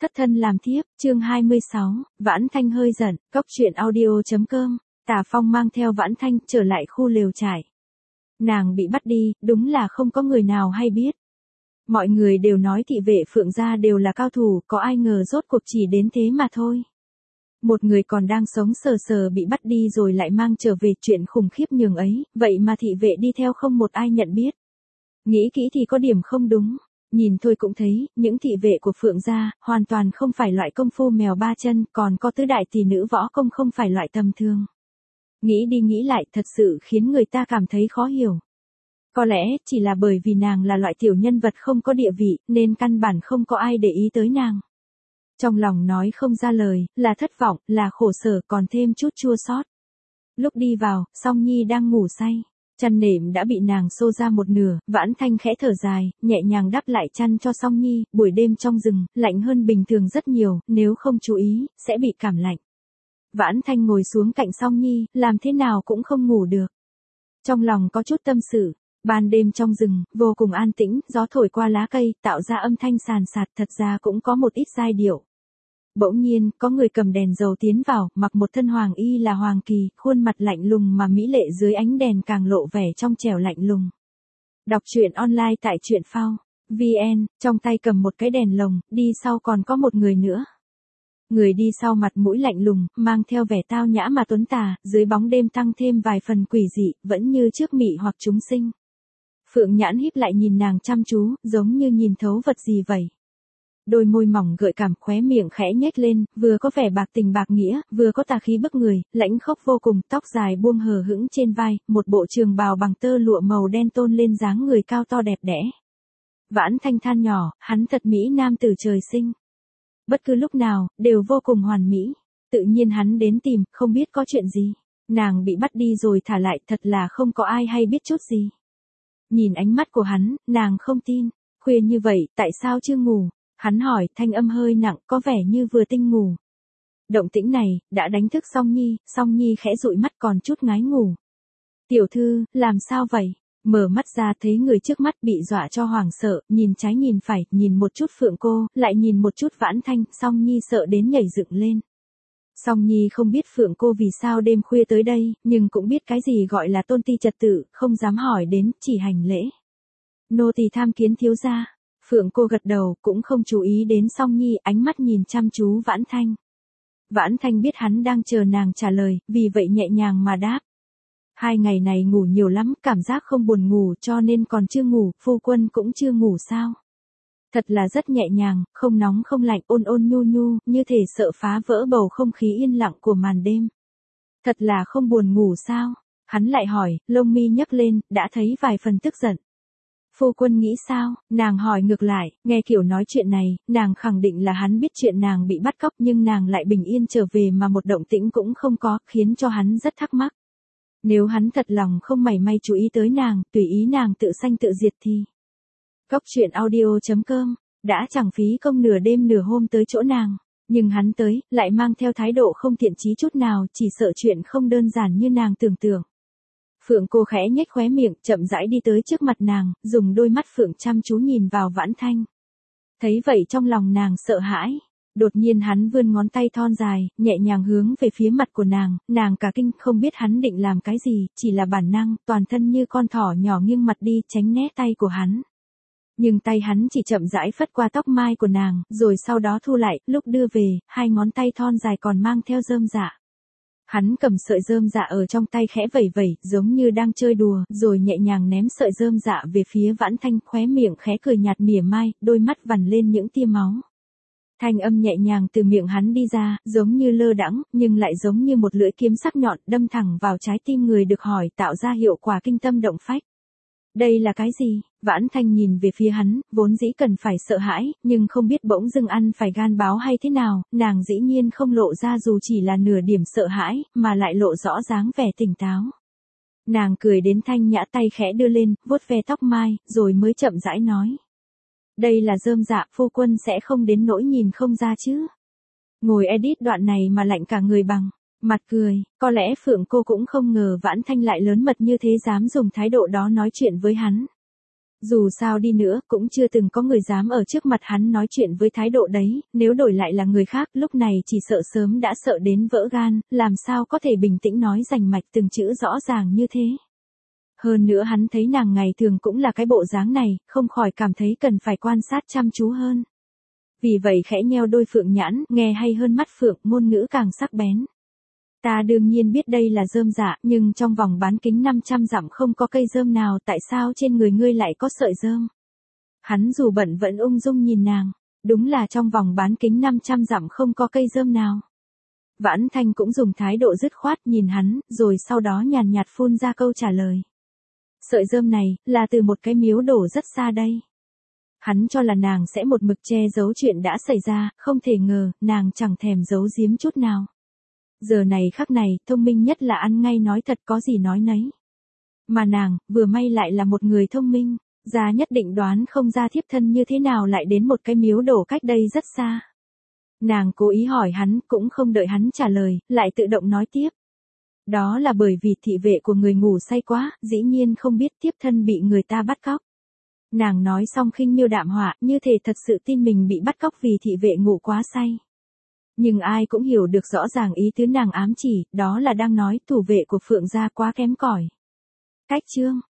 Thất thân làm thiếp, chương 26, Vãn Thanh hơi giận, cốc truyện audio.com, Tả Phong mang theo Vãn Thanh trở lại khu lều trại. Nàng bị bắt đi, đúng là không có người nào hay biết. Mọi người đều nói thị vệ Phượng gia đều là cao thủ, có ai ngờ rốt cuộc chỉ đến thế mà thôi. Một người còn đang sống sờ sờ bị bắt đi rồi lại mang trở về, chuyện khủng khiếp nhường ấy, vậy mà thị vệ đi theo không một ai nhận biết. Nghĩ kỹ thì có điểm không đúng. Nhìn thôi cũng thấy, những thị vệ của Phượng gia, hoàn toàn không phải loại công phu mèo ba chân, còn có tứ đại tỷ nữ võ công không phải loại tầm thường. Nghĩ đi nghĩ lại thật sự khiến người ta cảm thấy khó hiểu. Có lẽ, chỉ là bởi vì nàng là loại tiểu nhân vật không có địa vị, nên căn bản không có ai để ý tới nàng. Trong lòng nói không ra lời, là thất vọng, là khổ sở, còn thêm chút chua xót. Lúc đi vào, Song Nhi đang ngủ say. Chăn nệm đã bị nàng xô ra một nửa, Vãn Thanh khẽ thở dài, nhẹ nhàng đắp lại chăn cho Song Nhi, buổi đêm trong rừng, lạnh hơn bình thường rất nhiều, nếu không chú ý, sẽ bị cảm lạnh. Vãn Thanh ngồi xuống cạnh Song Nhi, làm thế nào cũng không ngủ được. Trong lòng có chút tâm sự, ban đêm trong rừng, vô cùng an tĩnh, gió thổi qua lá cây, tạo ra âm thanh sàn sạt, thật ra cũng có một ít giai điệu. Bỗng nhiên, có người cầm đèn dầu tiến vào, mặc một thân hoàng y là Hoàng Kỳ, khuôn mặt lạnh lùng mà mỹ lệ dưới ánh đèn càng lộ vẻ trong trẻo lạnh lùng. Đọc truyện online tại truyện phao VN, trong tay cầm một cái đèn lồng, đi sau còn có một người nữa. Người đi sau mặt mũi lạnh lùng, mang theo vẻ tao nhã mà tuấn tà, dưới bóng đêm tăng thêm vài phần quỷ dị, vẫn như trước mị hoặc chúng sinh. Phượng nhãn híp lại nhìn nàng chăm chú, giống như nhìn thấu vật gì vậy. Đôi môi mỏng gợi cảm, khóe miệng khẽ nhếch lên, vừa có vẻ bạc tình bạc nghĩa, vừa có tà khí bức người, lãnh khốc vô cùng, tóc dài buông hờ hững trên vai, một bộ trường bào bằng tơ lụa màu đen tôn lên dáng người cao to đẹp đẽ. Vãn Thanh than nhỏ, hắn thật mỹ nam tử trời sinh. Bất cứ lúc nào, đều vô cùng hoàn mỹ. Tự nhiên hắn đến tìm, không biết có chuyện gì. Nàng bị bắt đi rồi thả lại, thật là không có ai hay biết chút gì. Nhìn ánh mắt của hắn, nàng không tin. Khuya như vậy, tại sao chưa ngủ? Hắn hỏi, thanh âm hơi nặng, có vẻ như vừa tinh ngủ. Động tĩnh này, đã đánh thức Song Nhi khẽ dụi mắt còn chút ngái ngủ. Tiểu thư, làm sao vậy? Mở mắt ra thấy người trước mắt bị dọa cho hoảng sợ, nhìn trái nhìn phải, nhìn một chút Phượng cô, lại nhìn một chút Vãn Thanh, Song Nhi sợ đến nhảy dựng lên. Song Nhi không biết Phượng cô vì sao đêm khuya tới đây, nhưng cũng biết cái gì gọi là tôn ti trật tự, không dám hỏi đến, chỉ hành lễ. Nô tỳ tham kiến thiếu gia. Phượng cô gật đầu, cũng không chú ý đến Song Nhi, ánh mắt nhìn chăm chú Vãn Thanh. Vãn Thanh biết hắn đang chờ nàng trả lời, vì vậy nhẹ nhàng mà đáp. 2 ngày này ngủ nhiều lắm, cảm giác không buồn ngủ cho nên còn chưa ngủ, phu quân cũng chưa ngủ sao? Thật là rất nhẹ nhàng, không nóng không lạnh, ôn ôn nhu nhu, như thể sợ phá vỡ bầu không khí yên lặng của màn đêm. Thật là không buồn ngủ sao? Hắn lại hỏi, lông mi nhấc lên, đã thấy vài phần tức giận. Phu quân nghĩ sao? Nàng hỏi ngược lại, nghe kiểu nói chuyện này, nàng khẳng định là hắn biết chuyện nàng bị bắt cóc nhưng nàng lại bình yên trở về mà một động tĩnh cũng không có, khiến cho hắn rất thắc mắc. Nếu hắn thật lòng không mảy may chú ý tới nàng, tùy ý nàng tự sanh tự diệt thì. Cốc truyện audio.com, đã chẳng phí công nửa đêm nửa hôm tới chỗ nàng, nhưng hắn tới, lại mang theo thái độ không thiện chí chút nào, chỉ sợ chuyện không đơn giản như nàng tưởng tượng. Phượng cô khẽ nhếch khóe miệng, chậm rãi đi tới trước mặt nàng, dùng đôi mắt Phượng chăm chú nhìn vào Vãn Thanh. Thấy vậy trong lòng nàng sợ hãi. Đột nhiên hắn vươn ngón tay thon dài, nhẹ nhàng hướng về phía mặt của nàng cả kinh không biết hắn định làm cái gì, chỉ là bản năng, toàn thân như con thỏ nhỏ nghiêng mặt đi tránh né tay của hắn. Nhưng tay hắn chỉ chậm rãi phất qua tóc mai của nàng, rồi sau đó thu lại, lúc đưa về, 2 ngón tay thon dài còn mang theo rơm dạ. Hắn cầm sợi rơm dạ ở trong tay khẽ vẩy vẩy, giống như đang chơi đùa, rồi nhẹ nhàng ném sợi rơm dạ về phía Vãn Thanh, khóe miệng khẽ cười nhạt mỉa mai, đôi mắt vằn lên những tia máu. Thanh âm nhẹ nhàng từ miệng hắn đi ra, giống như lơ đãng, nhưng lại giống như một lưỡi kiếm sắc nhọn đâm thẳng vào trái tim người được hỏi, tạo ra hiệu quả kinh tâm động phách. Đây là cái gì? Vãn Thanh nhìn về phía hắn, vốn dĩ cần phải sợ hãi, nhưng không biết bỗng dưng ăn phải gan báo hay thế nào, nàng dĩ nhiên không lộ ra dù chỉ là nửa điểm sợ hãi, mà lại lộ rõ dáng vẻ tỉnh táo. Nàng cười đến thanh nhã, tay khẽ đưa lên, vuốt ve tóc mai, rồi mới chậm rãi nói. Đây là rơm dạ, phu quân sẽ không đến nỗi nhìn không ra chứ. Ngồi edit đoạn này mà lạnh cả người bằng. Mặt cười, có lẽ Phượng cô cũng không ngờ Vãn Thanh lại lớn mật như thế dám dùng thái độ đó nói chuyện với hắn. Dù sao đi nữa, cũng chưa từng có người dám ở trước mặt hắn nói chuyện với thái độ đấy, nếu đổi lại là người khác, lúc này chỉ sợ sớm đã sợ đến vỡ gan, làm sao có thể bình tĩnh nói rành mạch từng chữ rõ ràng như thế. Hơn nữa hắn thấy nàng ngày thường cũng là cái bộ dáng này, không khỏi cảm thấy cần phải quan sát chăm chú hơn. Vì vậy khẽ nheo đôi phượng nhãn, nghe hay hơn mắt phượng, ngôn ngữ càng sắc bén. Ta đương nhiên biết đây là rơm dạ, nhưng trong vòng bán kính 500 dặm không có cây rơm nào, tại sao trên người ngươi lại có sợi rơm? Hắn dù bận vẫn ung dung nhìn nàng, đúng là trong vòng bán kính 500 dặm không có cây rơm nào. Vãn Thanh cũng dùng thái độ dứt khoát nhìn hắn, rồi sau đó nhàn nhạt phun ra câu trả lời. Sợi rơm này, là từ một cái miếu đổ rất xa đây. Hắn cho là nàng sẽ một mực che giấu chuyện đã xảy ra, không thể ngờ, nàng chẳng thèm giấu giếm chút nào. Giờ này khắc này, thông minh nhất là ăn ngay nói thật có gì nói nấy. Mà nàng, vừa may lại là một người thông minh, ra nhất định đoán không ra thiếp thân như thế nào lại đến một cái miếu đổ cách đây rất xa. Nàng cố ý hỏi hắn, cũng không đợi hắn trả lời, lại tự động nói tiếp. Đó là bởi vì thị vệ của người ngủ say quá, dĩ nhiên không biết thiếp thân bị người ta bắt cóc. Nàng nói xong khinh miêu đạm họa, như thể thật sự tin mình bị bắt cóc vì thị vệ ngủ quá say. Nhưng ai cũng hiểu được rõ ràng ý tứ nàng ám chỉ, đó là đang nói thủ vệ của Phượng gia quá kém cỏi. Cách chương